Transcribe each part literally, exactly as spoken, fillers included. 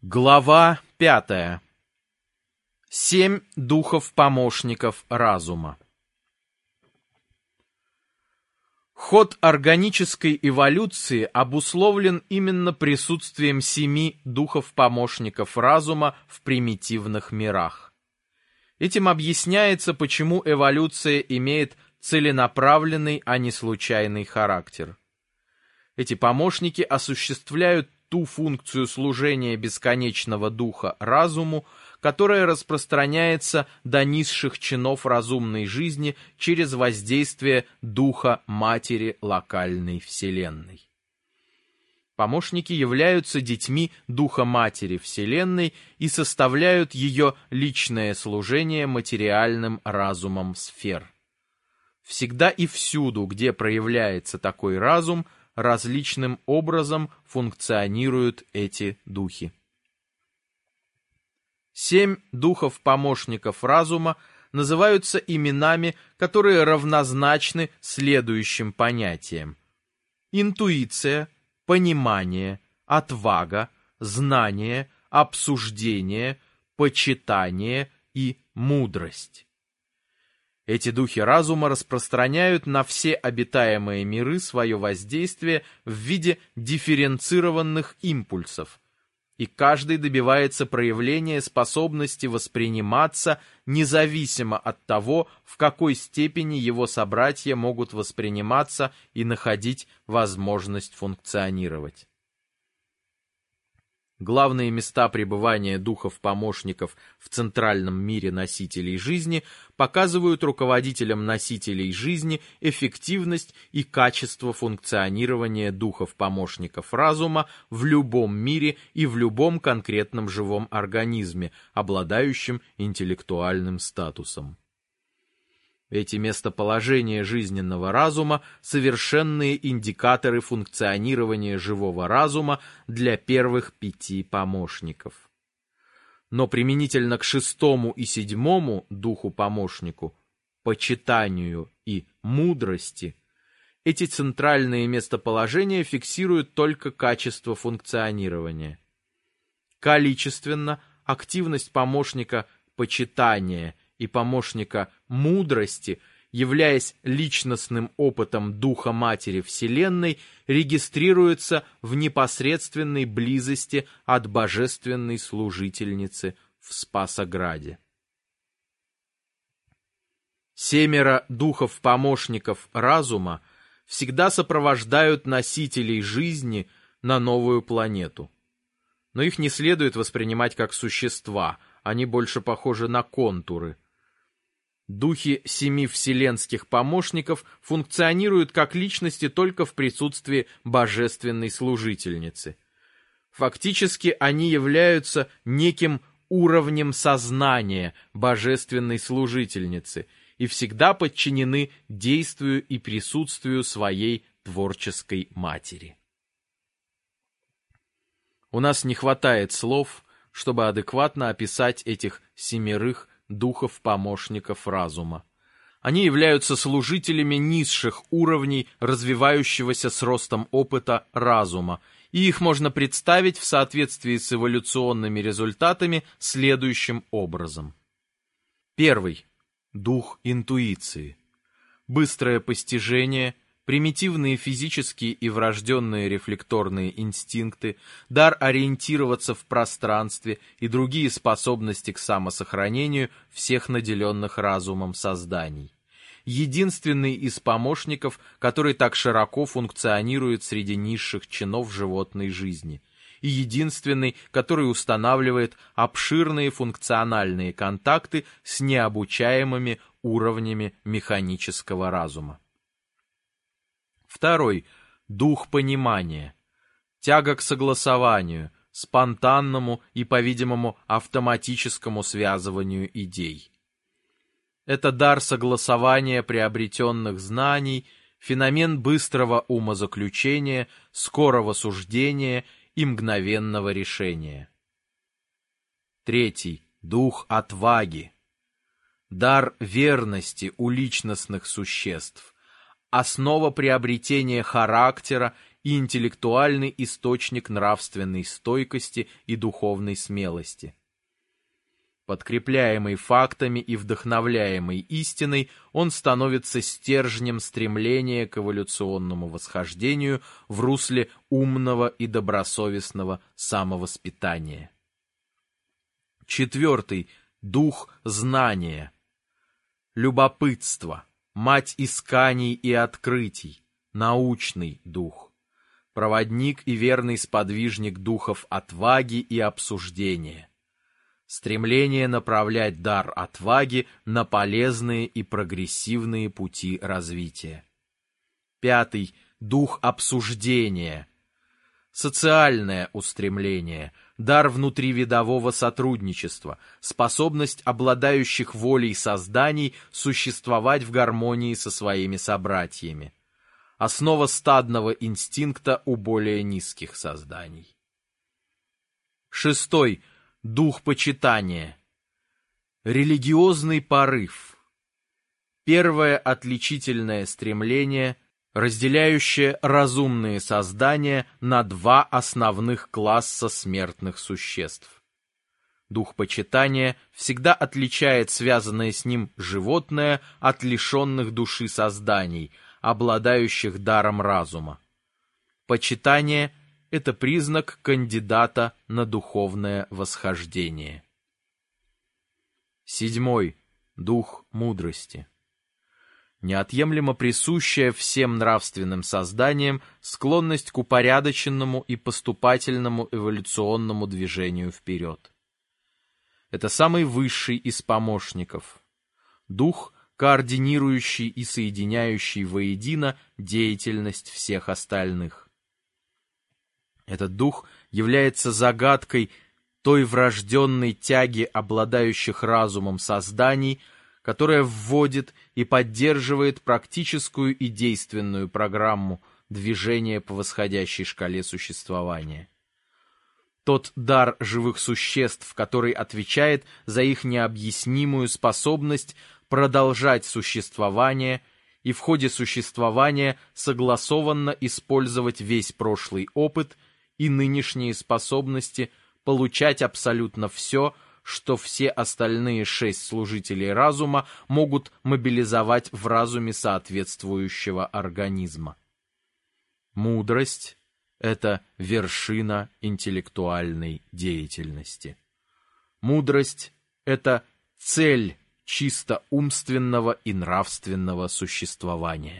Глава пятая. Семь духов-помощников разума. Ход органической эволюции обусловлен именно присутствием семи духов-помощников разума в примитивных мирах. Этим объясняется, почему эволюция имеет целенаправленный, а не случайный характер. Эти помощники осуществляют ту функцию служения бесконечного духа разуму, которая распространяется до низших чинов разумной жизни через воздействие духа матери локальной вселенной. Помощники являются детьми духа матери вселенной и составляют ее личное служение материальным разумом сфер. Всегда и всюду, где проявляется такой разум, различным образом функционируют эти духи. Семь духов-помощников разума называются именами, которые равнозначны следующим понятиям: интуиция, понимание, отвага, знание, обсуждение, почитание и мудрость. Эти духи разума распространяют на все обитаемые миры свое воздействие в виде дифференцированных импульсов, и каждый добивается проявления способности восприниматься независимо от того, в какой степени его собратья могут восприниматься и находить возможность функционировать. Главные места пребывания духов-помощников в центральном мире носителей жизни показывают руководителям носителей жизни эффективность и качество функционирования духов-помощников разума в любом мире и в любом конкретном живом организме, обладающем интеллектуальным статусом. Эти местоположения жизненного разума – совершенные индикаторы функционирования живого разума для первых пяти помощников. Но применительно к шестому и седьмому духу-помощнику, почитанию и мудрости, эти центральные местоположения фиксируют только качество функционирования. Количественно активность помощника почитания и помощника мудрости, являясь личностным опытом Духа Матери Вселенной, регистрируется в непосредственной близости от божественной служительницы в Спасограде. Семеро духов-помощников разума всегда сопровождают носителей жизни на новую планету. Но их не следует воспринимать как существа, они больше похожи на контуры. Духи семи вселенских помощников функционируют как личности только в присутствии божественной служительницы. Фактически они являются неким уровнем сознания божественной служительницы и всегда подчинены действию и присутствию своей творческой матери. У нас не хватает слов, чтобы адекватно описать этих семерых духов-помощников разума. Они являются служителями низших уровней развивающегося с ростом опыта разума, и их можно представить в соответствии с эволюционными результатами следующим образом. Первый. Дух интуиции. Быстрое постижение, примитивные физические и врожденные рефлекторные инстинкты, дар ориентироваться в пространстве и другие способности к самосохранению всех наделенных разумом созданий. Единственный из помощников, который так широко функционирует среди низших чинов животной жизни. И единственный, который устанавливает обширные функциональные контакты с необучаемыми уровнями механического разума. Второй. Дух понимания. Тяга к согласованию, спонтанному и, по-видимому, автоматическому связыванию идей. Это дар согласования приобретенных знаний, феномен быстрого умозаключения, скорого суждения и мгновенного решения. Третий. Дух отваги. Дар верности у личностных существ. Основа приобретения характера и интеллектуальный источник нравственной стойкости и духовной смелости. Подкрепляемый фактами и вдохновляемый истиной, он становится стержнем стремления к эволюционному восхождению в русле умного и добросовестного самовоспитания. Четвертый – дух знания. Любопытство, мать исканий и открытий, научный дух. Проводник и верный сподвижник духов отваги и обсуждения. Стремление направлять дар отваги на полезные и прогрессивные пути развития. Пятый – дух обсуждения. Социальное устремление, дар внутривидового сотрудничества, способность обладающих волей созданий существовать в гармонии со своими собратьями. Основа стадного инстинкта у более низких созданий. Шестой – дух почитания. Религиозный порыв. Первое отличительное стремление, разделяющее разумные создания на два основных класса смертных существ. Дух почитания всегда отличает связанное с ним животное от лишенных души созданий, обладающих даром разума. Почитание – это признак кандидата на духовное восхождение. Седьмой. Дух мудрости. Неотъемлемо присущая всем нравственным созданиям склонность к упорядоченному и поступательному эволюционному движению вперед. Это самый высший из помощников. Дух, координирующий и соединяющий воедино деятельность всех остальных. Этот дух является загадкой той врожденной тяги обладающих разумом созданий, которая вводит и поддерживает практическую и действенную программу движения по восходящей шкале существования. Тот дар живых существ, который отвечает за их необъяснимую способность продолжать существование и в ходе существования согласованно использовать весь прошлый опыт и нынешние способности получать абсолютно все, что все остальные шесть служителей разума могут мобилизовать в разуме соответствующего организма. Мудрость – это вершина интеллектуальной деятельности. Мудрость – это цель чисто умственного и нравственного существования.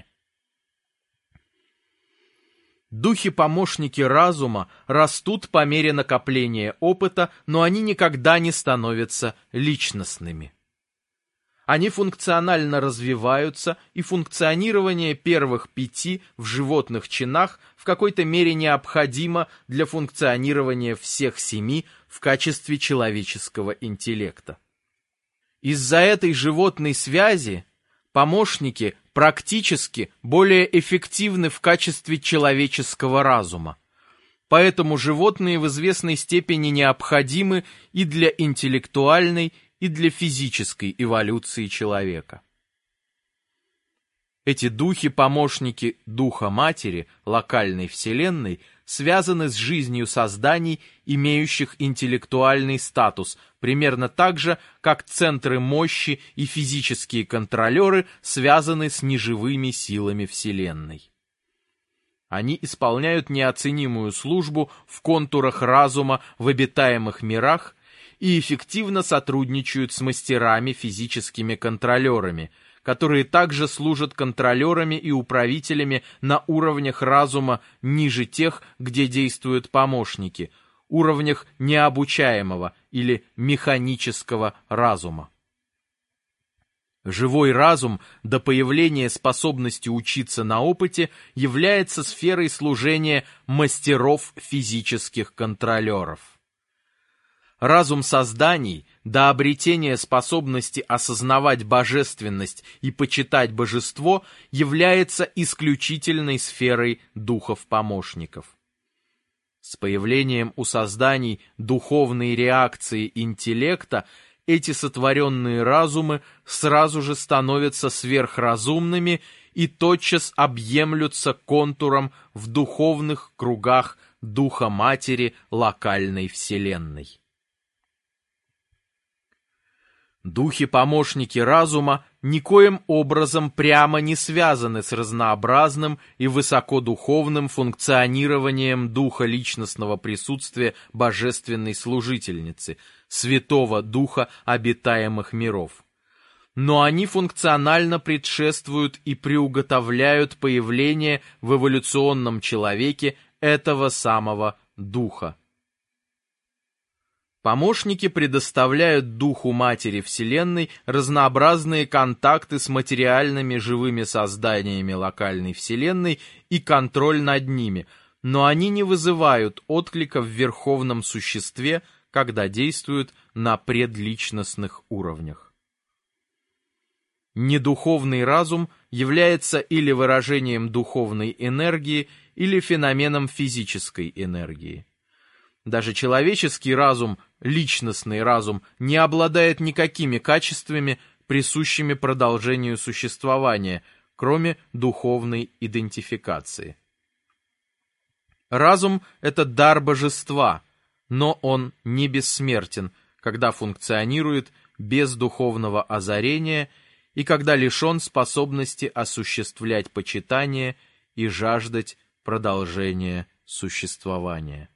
Духи-помощники разума растут по мере накопления опыта, но они никогда не становятся личностными. Они функционально развиваются, и функционирование первых пяти в животных чинах в какой-то мере необходимо для функционирования всех семи в качестве человеческого интеллекта. Из-за этой животной связи помощники практически более эффективны в качестве человеческого разума. Поэтому животные в известной степени необходимы и для интеллектуальной, и для физической эволюции человека. Эти духи-помощники Духа Матери, локальной Вселенной, связаны с жизнью созданий, имеющих интеллектуальный статус, примерно так же, как центры мощи и физические контролеры связаны с неживыми силами Вселенной. Они исполняют неоценимую службу в контурах разума в обитаемых мирах и эффективно сотрудничают с мастерами физическими контролерами, которые также служат контролерами и управителями на уровнях разума ниже тех, где действуют помощники, уровнях необучаемого или механического разума. Живой разум до появления способности учиться на опыте является сферой служения мастеров физических контролеров. Разум созданий до обретения способности осознавать божественность и почитать божество является исключительной сферой духов-помощников. С появлением у созданий духовной реакции интеллекта эти сотворенные разумы сразу же становятся сверхразумными и тотчас объемлются контуром в духовных кругах Духа Матери локальной Вселенной. Духи-помощники разума никоим образом прямо не связаны с разнообразным и высокодуховным функционированием духа личностного присутствия Божественной Служительницы, Святого Духа обитаемых миров. Но они функционально предшествуют и приуготовляют появление в эволюционном человеке этого самого Духа. Помощники предоставляют Духу Матери Вселенной разнообразные контакты с материальными живыми созданиями локальной Вселенной и контроль над ними, но они не вызывают отклика в Верховном Существе, когда действуют на предличностных уровнях. Недуховный разум является или выражением духовной энергии, или феноменом физической энергии. Даже человеческий разум, личностный разум, не обладает никакими качествами, присущими продолжению существования, кроме духовной идентификации. Разум – это дар божества, но он не бессмертен, когда функционирует без духовного озарения и когда лишен способности осуществлять почитание и жаждать продолжения существования.